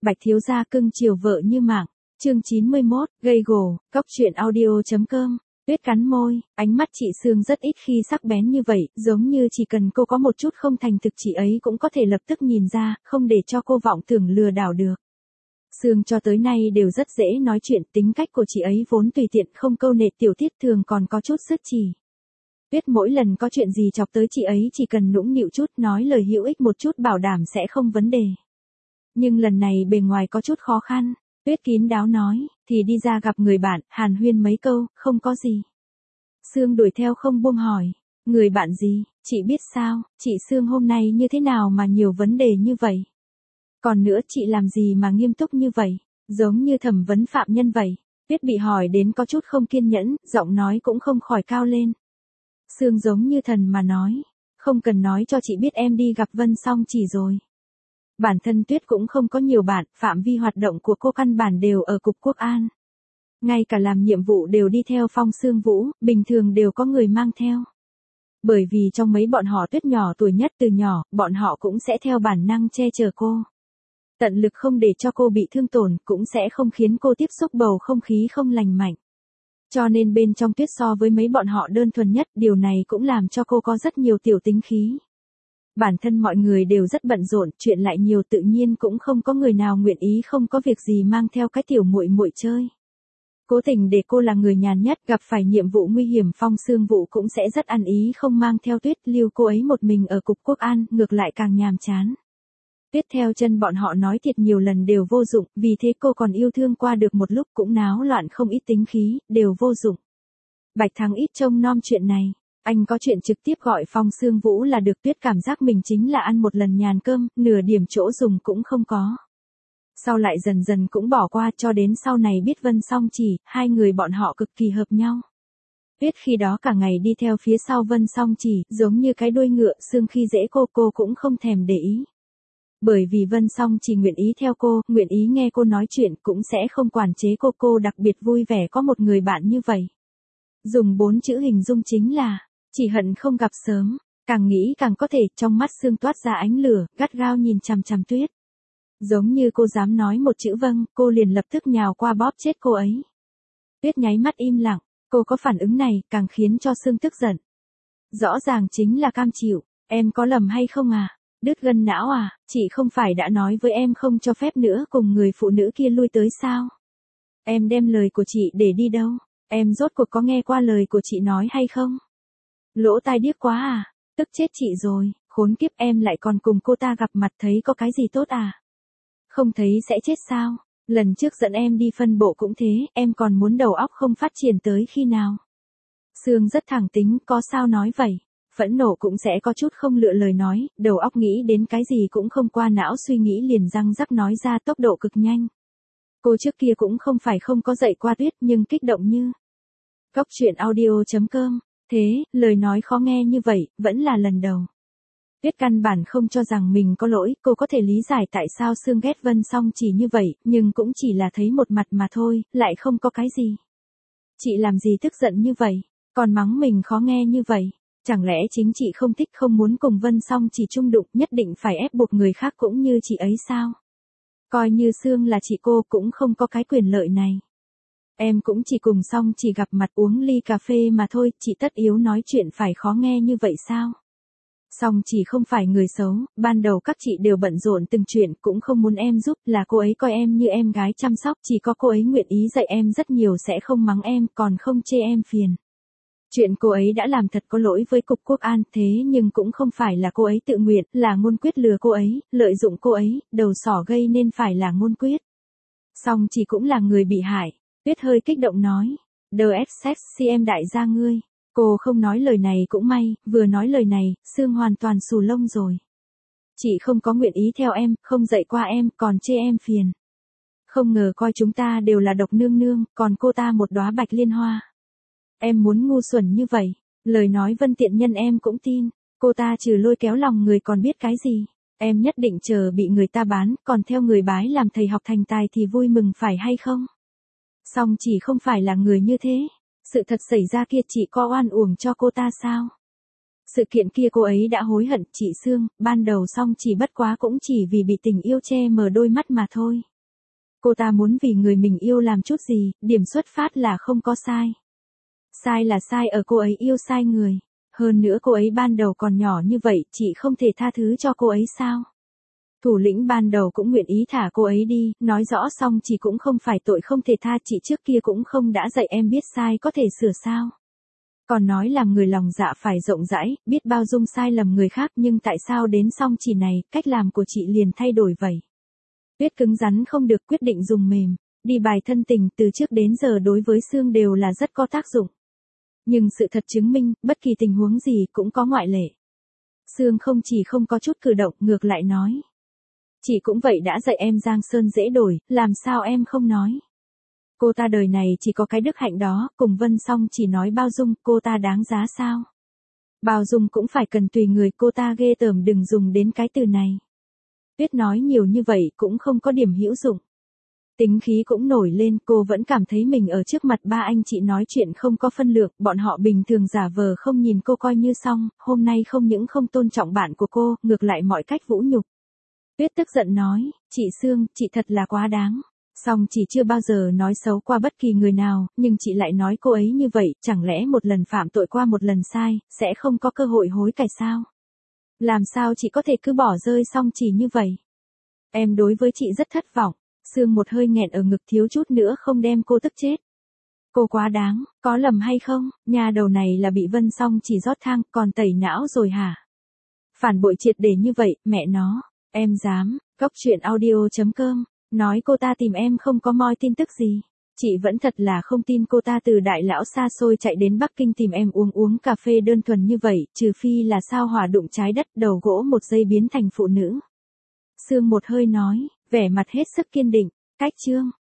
Bạch thiếu gia cưng chiều vợ như mạng. Chương 91, gây gổ, cóc truyện audio.com. Tuyết cắn môi, ánh mắt chị Sương rất ít khi sắc bén như vậy, giống như chỉ cần cô có một chút không thành thực chị ấy cũng có thể lập tức nhìn ra, không để cho cô vọng tưởng lừa đảo được. Sương cho tới nay đều rất dễ nói chuyện, tính cách của chị ấy vốn tùy tiện không câu nệ, tiểu tiết thường còn có chút sức chỉ. Tuyết mỗi lần có chuyện gì chọc tới chị ấy chỉ cần nũng nịu chút, nói lời hữu ích một chút bảo đảm sẽ không vấn đề. Nhưng lần này bề ngoài có chút khó khăn. Tuyết kín đáo nói, thì đi ra gặp người bạn, hàn huyên mấy câu, không có gì. Sương đuổi theo không buông hỏi, người bạn gì, chị biết sao, chị Sương hôm nay như thế nào mà nhiều vấn đề như vậy. Còn nữa chị làm gì mà nghiêm túc như vậy, giống như thẩm vấn phạm nhân vậy. Tuyết bị hỏi đến có chút không kiên nhẫn, giọng nói cũng không khỏi cao lên. Sương giống như thần mà nói, không cần nói cho chị biết em đi gặp Vân Song Chỉ rồi. Bản thân Tuyết cũng không có nhiều bạn, phạm vi hoạt động của cô căn bản đều ở Cục Quốc an. Ngay cả làm nhiệm vụ đều đi theo Phong Sương Vũ, bình thường đều có người mang theo. Bởi vì trong mấy bọn họ Tuyết nhỏ tuổi nhất, từ nhỏ, bọn họ cũng sẽ theo bản năng che chở cô. Tận lực không để cho cô bị thương tổn, cũng sẽ không khiến cô tiếp xúc bầu không khí không lành mạnh. Cho nên bên trong Tuyết so với mấy bọn họ đơn thuần nhất, điều này cũng làm cho cô có rất nhiều tiểu tính khí. Bản thân mọi người đều rất bận rộn, chuyện lại nhiều, tự nhiên cũng không có người nào nguyện ý không có việc gì mang theo cái tiểu muội muội chơi. Cố tình để cô là người nhàn nhất, gặp phải nhiệm vụ nguy hiểm, Phong Sương Vũ cũng sẽ rất ăn ý không mang theo Tuyết, lưu cô ấy một mình ở Cục Quốc an, ngược lại càng nhàm chán. Tuyết theo chân bọn họ nói thiệt nhiều lần đều vô dụng, vì thế cô còn yêu thương qua được một lúc, cũng náo loạn không ít tính khí, đều vô dụng. Bạch Thắng ít trông nom chuyện này. Anh có chuyện trực tiếp gọi Phong Sương Vũ là được. Tuyết cảm giác mình chính là ăn một lần nhàn cơm, nửa điểm chỗ dùng cũng không có. Sau lại dần dần cũng bỏ qua, cho đến sau này biết Vân Song Chỉ, hai người bọn họ cực kỳ hợp nhau. Tuyết khi đó cả ngày đi theo phía sau Vân Song Chỉ, giống như cái đuôi ngựa, Sương khi dễ cô cũng không thèm để ý. Bởi vì Vân Song Chỉ nguyện ý theo cô, nguyện ý nghe cô nói chuyện, cũng sẽ không quản chế cô đặc biệt vui vẻ có một người bạn như vậy. Dùng 4 chữ hình dung chính là chỉ hận không gặp sớm. Càng nghĩ càng có thể, trong mắt Sương toát ra ánh lửa, gắt gao nhìn chằm chằm Tuyết. Giống như cô dám nói một chữ vâng, cô liền lập tức nhào qua bóp chết cô ấy. Tuyết nháy mắt im lặng, cô có phản ứng này, càng khiến cho Sương tức giận. Rõ ràng chính là cam chịu, em có lầm hay không à? Đứt gân não à? Chị không phải đã nói với em không cho phép nữa cùng người phụ nữ kia lui tới sao? Em đem lời của chị để đi đâu? Em rốt cuộc có nghe qua lời của chị nói hay không? Lỗ tai điếc quá à? Tức chết chị rồi, khốn kiếp, em lại còn cùng cô ta gặp mặt, thấy có cái gì tốt à? Không thấy sẽ chết sao? Lần trước dẫn em đi phân bộ cũng thế, em còn muốn đầu óc không phát triển tới khi nào? Sương rất thẳng tính, có sao nói vậy? Phẫn nộ cũng sẽ có chút không lựa lời nói, đầu óc nghĩ đến cái gì cũng không qua não suy nghĩ liền răng rắc nói ra, tốc độ cực nhanh. Cô trước kia cũng không phải không có dạy qua Tuyết, nhưng kích động như cóc truyện audio.com. Thế, lời nói khó nghe như vậy, vẫn là lần đầu. Tuyết căn bản không cho rằng mình có lỗi, cô có thể lý giải tại sao Sương ghét Vân Song Chỉ như vậy, nhưng cũng chỉ là thấy một mặt mà thôi, lại không có cái gì. Chị làm gì tức giận như vậy, còn mắng mình khó nghe như vậy, chẳng lẽ chính chị không thích, không muốn cùng Vân Song Chỉ chung đụng, nhất định phải ép buộc người khác cũng như chị ấy sao? Coi như Sương là chị cô cũng không có cái quyền lợi này. Em cũng chỉ cùng Song Chỉ gặp mặt uống ly cà phê mà thôi, chị tất yếu nói chuyện phải khó nghe như vậy sao? Song Chỉ không phải người xấu, ban đầu các chị đều bận rộn từng chuyện, cũng không muốn em giúp, là cô ấy coi em như em gái chăm sóc, chỉ có cô ấy nguyện ý dạy em rất nhiều, sẽ không mắng em, còn không chê em phiền. Chuyện cô ấy đã làm thật có lỗi với Cục Quốc an, thế nhưng cũng không phải là cô ấy tự nguyện, là Ngôn Quyết lừa cô ấy, lợi dụng cô ấy, đầu sỏ gây nên phải là Ngôn Quyết. Song Chỉ cũng là người bị hại. Tuyết hơi kích động nói, DSXCM đại gia ngươi. Cô không nói lời này cũng may, vừa nói lời này, Sương hoàn toàn xù lông rồi. Chị không có nguyện ý theo em, không dạy qua em, còn chê em phiền. Không ngờ coi chúng ta đều là độc nương nương, còn cô ta một đóa bạch liên hoa. Em muốn ngu xuẩn như vậy, lời nói Vân tiện nhân em cũng tin, cô ta trừ lôi kéo lòng người còn biết cái gì. Em nhất định chờ bị người ta bán, còn theo người bái làm thầy học thành tài thì vui mừng phải hay không? Song Chỉ không phải là người như thế. Sự thật xảy ra kia chị có oan uổng cho cô ta sao? Sự kiện kia cô ấy đã hối hận, chị Sương, ban đầu Song Chỉ bất quá cũng chỉ vì bị tình yêu che mờ đôi mắt mà thôi. Cô ta muốn vì người mình yêu làm chút gì, điểm xuất phát là không có sai. Sai là sai ở cô ấy yêu sai người. Hơn nữa cô ấy ban đầu còn nhỏ như vậy, chị không thể tha thứ cho cô ấy sao? Thủ lĩnh ban đầu cũng nguyện ý thả cô ấy đi, nói rõ xong chị cũng không phải tội không thể tha, chị trước kia cũng không đã dạy em biết sai có thể sửa sao. Còn nói làm người lòng dạ phải rộng rãi, biết bao dung sai lầm người khác, nhưng tại sao đến xong chỉ này, cách làm của chị liền thay đổi vậy? Tuyết cứng rắn không được, quyết định dùng mềm. Đi bài thân tình từ trước đến giờ đối với Sương đều là rất có tác dụng. Nhưng sự thật chứng minh, bất kỳ tình huống gì cũng có ngoại lệ. Sương không chỉ không có chút cử động, ngược lại nói. Chị cũng vậy đã dạy em giang sơn dễ đổi, làm sao em không nói. Cô ta đời này chỉ có cái đức hạnh đó, cùng Vân Song chỉ nói bao dung, cô ta đáng giá sao? Bao dung cũng phải cần tùy người, cô ta ghê tởm, đừng dùng đến cái từ này. Tuyết nói nhiều như vậy cũng không có điểm hữu dụng. Tính khí cũng nổi lên, cô vẫn cảm thấy mình ở trước mặt ba anh chị nói chuyện không có phân lượng, bọn họ bình thường giả vờ không nhìn cô coi như xong, hôm nay không những không tôn trọng bạn của cô, ngược lại mọi cách vũ nhục. Tuyết tức giận nói, chị Sương, chị thật là quá đáng. Xong chị chưa bao giờ nói xấu qua bất kỳ người nào, nhưng chị lại nói cô ấy như vậy, chẳng lẽ một lần phạm tội qua một lần sai, sẽ không có cơ hội hối cải sao? Làm sao chị có thể cứ bỏ rơi xong chỉ như vậy? Em đối với chị rất thất vọng. Sương một hơi nghẹn ở ngực thiếu chút nữa không đem cô tức chết. Cô quá đáng, có lầm hay không? Nhà đầu này là bị Vân Song chỉ rót thang, còn tẩy não rồi hả? Phản bội triệt để như vậy, mẹ nó. Em dám, Cóc Truyện Audio.com, nói cô ta tìm em không có moi tin tức gì. Chị vẫn thật là không tin cô ta từ đại lão xa xôi chạy đến Bắc Kinh tìm em uống cà phê đơn thuần như vậy, trừ phi là sao hỏa đụng trái đất, đầu gỗ một giây biến thành phụ nữ. Sương một hơi nói, vẻ mặt hết sức kiên định, cách chương.